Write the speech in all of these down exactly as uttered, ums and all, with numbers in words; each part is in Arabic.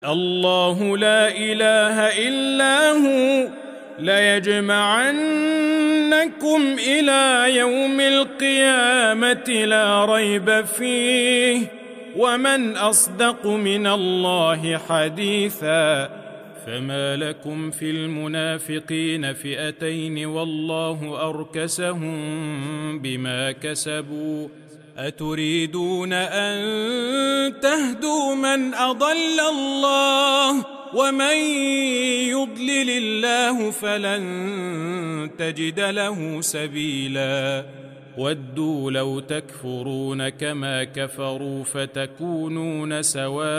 الله لا إله إلا هو ليجمعنكم إلى يوم القيامة لا ريب فيه ومن أصدق من الله حديثا. فما لكم في المنافقين فئتين والله أركسهم بما كسبوا أتريدون أن تهدوا من أضل الله ومن يضلل الله فلن تجد له سبيلا. ودوا لو تكفرون كما كفروا فتكونون سواء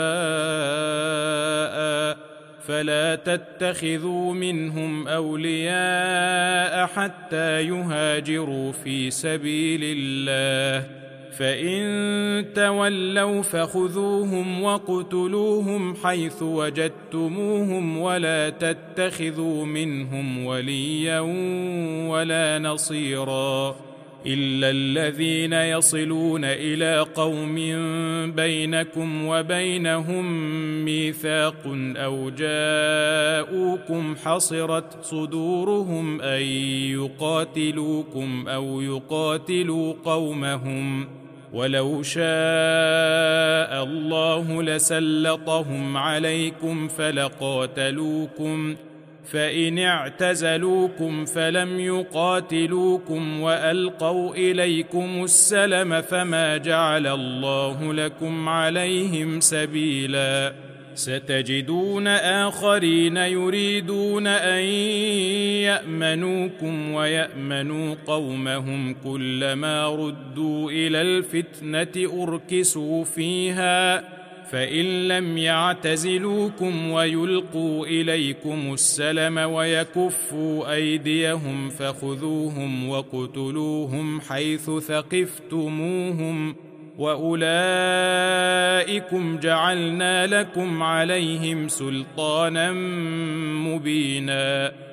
فلا تتخذوا منهم أولياء حتى يهاجروا في سبيل الله فإن تولوا فخذوهم واقتلوهم حيث وجدتموهم ولا تتخذوا منهم وليا ولا نصيرا إلا الذين يصلون إلى قوم بينكم وبينهم ميثاق أو جاءوكم حصرت صدورهم أن يقاتلوكم أو يقاتلوا قومهم ولو شاء الله لسلطهم عليكم فلقاتلوكم فإن اعتزلوكم فلم يقاتلوكم وألقوا إليكم السلم فما جعل الله لكم عليهم سبيلا. ستجدون آخرين يريدون أن يأمنوكم ويأمنوا قومهم كلما ردوا إلى الفتنة أركسوا فيها فإن لم يعتزلوكم ويلقوا إليكم السلم ويكفوا أيديهم فخذوهم واقتلوهم حيث ثقفتموهم وأولئكم جعلنا لكم عليهم سلطانا مبينا.